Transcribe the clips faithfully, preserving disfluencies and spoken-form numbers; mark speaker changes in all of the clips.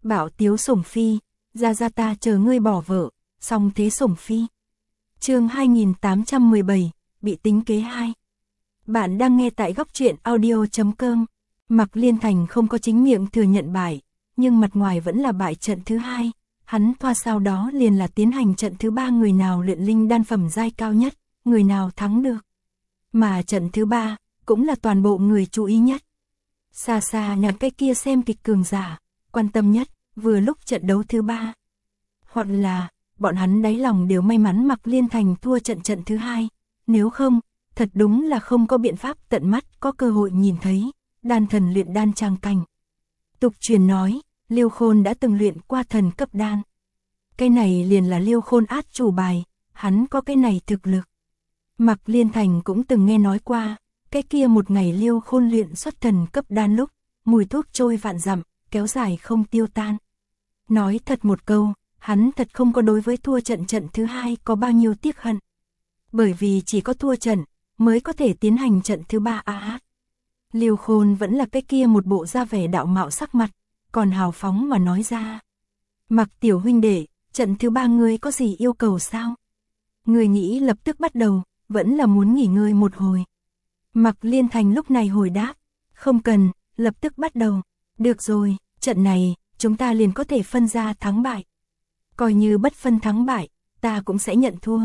Speaker 1: Bảo Tiếu Sủng Phi, ra ra ta chờ ngươi bỏ vợ, song thế Sủng Phi. Chương hai nghìn tám trăm mười bảy, bị tính kế hai. Bạn đang nghe tại góc truyện audio chấm com. Mạc Liên Thành không có chính miệng thừa nhận bại, nhưng mặt ngoài vẫn là bại trận thứ hai. Hắn thoa sau đó liền là tiến hành trận thứ ba, người nào luyện linh đan phẩm giai cao nhất, người nào thắng được. Mà trận thứ ba cũng là toàn bộ người chú ý nhất. Xa xa nhạc cái kia xem kịch cường giả, quan tâm nhất, vừa lúc trận đấu thứ ba. Hoặc là, bọn hắn đáy lòng đều may mắn Mạc Liên Thành thua trận trận thứ hai, nếu không, thật đúng là không có biện pháp tận mắt có cơ hội nhìn thấy đan thần luyện đan trang cảnh. Tục truyền nói, Liêu Khôn đã từng luyện qua thần cấp đan. Cái này liền là Liêu Khôn át chủ bài, hắn có cái này thực lực. Mạc Liên Thành cũng từng nghe nói qua, cái kia một ngày Liêu Khôn luyện xuất thần cấp đan lúc, mùi thuốc trôi vạn dặm, kéo dài không tiêu tan. Nói thật một câu, hắn thật không có đối với thua trận trận thứ hai có bao nhiêu tiếc hận. Bởi vì chỉ có thua trận, mới có thể tiến hành trận thứ ba a à. Liêu Khôn vẫn là cái kia một bộ da vẻ đạo mạo sắc mặt, còn hào phóng mà nói ra. Mạc tiểu huynh đệ, trận thứ ba ngươi có gì yêu cầu sao? Người nghĩ lập tức bắt đầu, vẫn là muốn nghỉ ngơi một hồi. Mạc Liên Thành lúc này hồi đáp, không cần, lập tức bắt đầu. Được rồi, trận này, chúng ta liền có thể phân ra thắng bại. Coi như bất phân thắng bại, ta cũng sẽ nhận thua.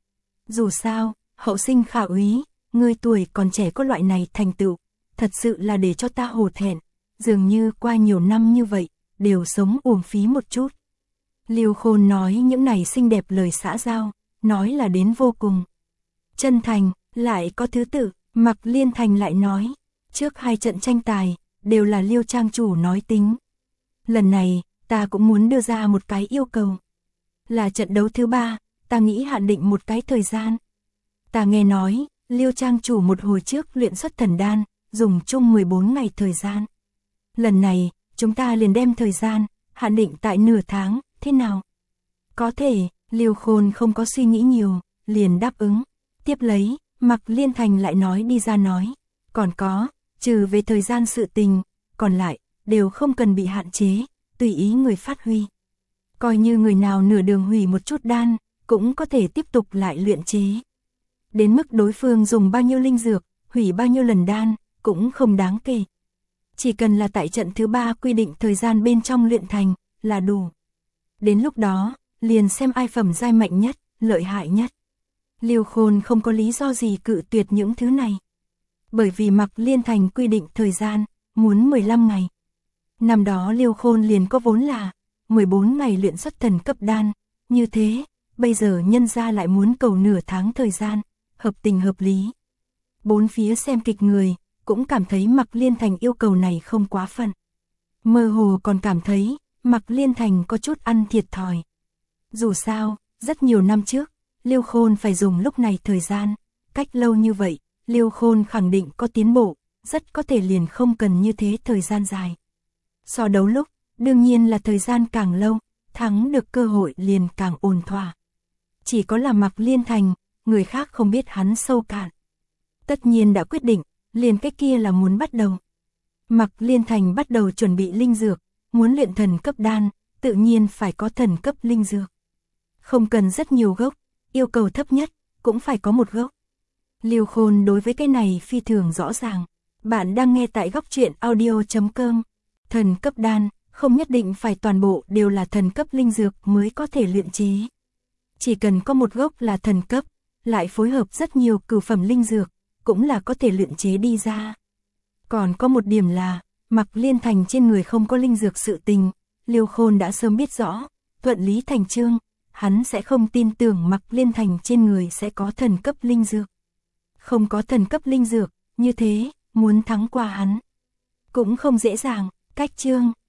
Speaker 1: Dù sao, hậu sinh khả úy, ngươi tuổi còn trẻ có loại này thành tựu, thật sự là để cho ta hổ thẹn, dường như qua nhiều năm như vậy, đều sống uổng phí một chút. Liêu Khôn nói những này xinh đẹp lời xã giao, nói là đến vô cùng chân thành, lại có thứ tự. Mạc Liên Thành lại nói, trước hai trận tranh tài, đều là Liêu trang chủ nói tính. Lần này, ta cũng muốn đưa ra một cái yêu cầu. Là trận đấu thứ ba, ta nghĩ hạn định một cái thời gian. Ta nghe nói, Liêu trang chủ một hồi trước luyện xuất thần đan, dùng chung mười bốn ngày thời gian. Lần này, chúng ta liền đem thời gian, hạn định tại nửa tháng, thế nào? Có thể, Liêu Khôn không có suy nghĩ nhiều, liền đáp ứng. Tiếp lấy, Mạc Liên Thành lại nói đi ra nói, còn có, trừ về thời gian sự tình, còn lại, đều không cần bị hạn chế, tùy ý người phát huy. Coi như người nào nửa đường hủy một chút đan, cũng có thể tiếp tục lại luyện chế. Đến mức đối phương dùng bao nhiêu linh dược, hủy bao nhiêu lần đan, cũng không đáng kể. Chỉ cần là tại trận thứ ba quy định thời gian bên trong luyện thành, là đủ. Đến lúc đó, liền xem ai phẩm giai mạnh nhất, lợi hại nhất. Liêu Khôn không có lý do gì cự tuyệt những thứ này. Bởi vì Mạc Liên Thành quy định thời gian, muốn mười lăm ngày. Năm đó Liêu Khôn liền có vốn là mười bốn ngày luyện xuất thần cấp đan. Như thế, bây giờ nhân gia lại muốn cầu nửa tháng thời gian, hợp tình hợp lý. Bốn phía xem kịch người, cũng cảm thấy Mạc Liên Thành yêu cầu này không quá phận. Mơ hồ còn cảm thấy, Mạc Liên Thành có chút ăn thiệt thòi. Dù sao, rất nhiều năm trước, Liêu Khôn phải dùng lúc này thời gian, cách lâu như vậy, Liêu Khôn khẳng định có tiến bộ, rất có thể liền không cần như thế thời gian dài. So đấu lúc, đương nhiên là thời gian càng lâu, thắng được cơ hội liền càng ổn thỏa. Chỉ có là Mạc Liên Thành, người khác không biết hắn sâu cạn. Tất nhiên đã quyết định, liền cái kia là muốn bắt đầu. Mạc Liên Thành bắt đầu chuẩn bị linh dược, muốn luyện thần cấp đan, tự nhiên phải có thần cấp linh dược. Không cần rất nhiều gốc, yêu cầu thấp nhất, cũng phải có một gốc. Liêu Khôn đối với cái này phi thường rõ ràng. Bạn đang nghe tại góc truyện audio chấm com. Thần cấp đan, không nhất định phải toàn bộ đều là thần cấp linh dược mới có thể luyện chế. Chỉ cần có một gốc là thần cấp, lại phối hợp rất nhiều cửu phẩm linh dược, cũng là có thể luyện chế đi ra. Còn có một điểm là, Mạc Liên Thành trên người không có linh dược sự tình, Liêu Khôn đã sớm biết rõ, thuận lý thành chương, hắn sẽ không tin tưởng Mạc Liên Thành trên người sẽ có thần cấp linh dược. Không có thần cấp linh dược, như thế, muốn thắng qua hắn cũng không dễ dàng. Cách chương